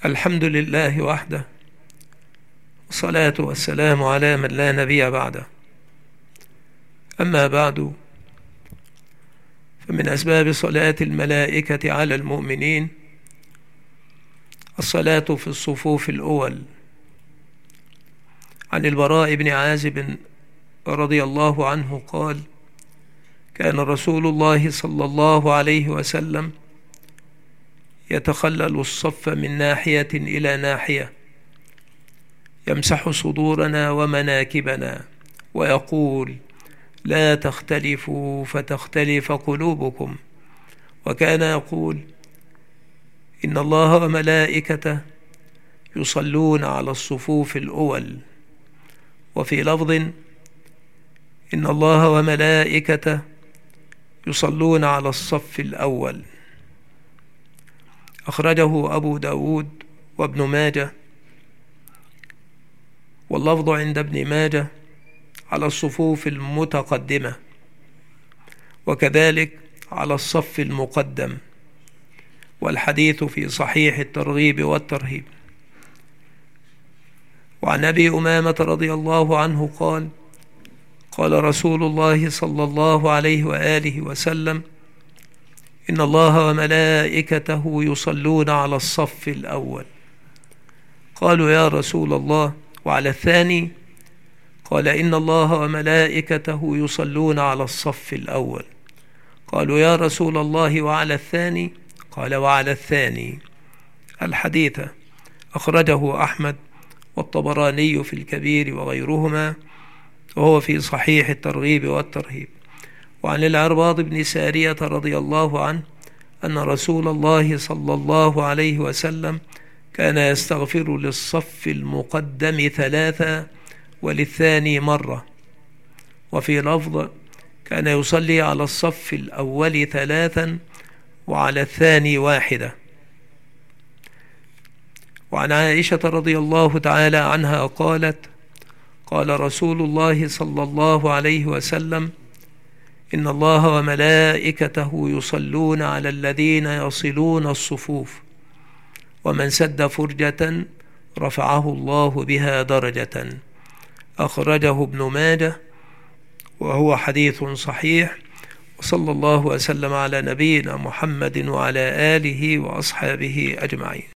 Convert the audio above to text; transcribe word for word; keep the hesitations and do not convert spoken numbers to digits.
الحمد لله وحده، والصلاة والسلام على من لا نبي بعده. أما بعد، فمن أسباب صلاة الملائكة على المؤمنين الصلاة في الصفوف الأول. عن البراء بن عازب رضي الله عنه قال: كان رسول الله صلى الله عليه وسلم يتخلل الصف من ناحية إلى ناحية، يمسح صدورنا ومناكبنا ويقول: لا تختلفوا فتختلف قلوبكم. وكان يقول: إن الله وملائكته يصلون على الصفوف الأول. وفي لفظ: إن الله وملائكته يصلون على الصف الأول. أخرجه أبو داود وابن ماجه، واللفظ عند ابن ماجه على الصفوف المتقدمة، وكذلك على الصف المقدم، والحديث في صحيح الترغيب والترهيب. وعن أبي أمامة رضي الله عنه قال: قال رسول الله صلى الله عليه وآله وسلم: إن الله وملائكته يصلون على الصف الأول. قالوا: يا رسول الله، وعلى الثاني؟ قال: إن الله وملائكته يصلون على الصف الأول. قالوا: يا رسول الله، وعلى الثاني؟ قال: وعلى الثاني. الحديث أخرجه أحمد والطبراني في الكبير وغيرهما، وهو في صحيح الترغيب والترهيب. وعن العرباض بن سارية رضي الله عنه أن رسول الله صلى الله عليه وسلم كان يستغفر للصف المقدم ثلاثة وللثاني مرة. وفي لفظ: كان يصلي على الصف الأول ثلاثا وعلى الثاني واحدة. وعن عائشة رضي الله تعالى عنها قالت: قال رسول الله صلى الله عليه وسلم: إن الله وملائكته يصلون على الذين يصلون الصفوف، ومن سد فرجة رفعه الله بها درجة. أخرجه ابن ماجه، وهو حديث صحيح. وصلى الله وسلم على نبينا محمد وعلى آله وأصحابه أجمعين.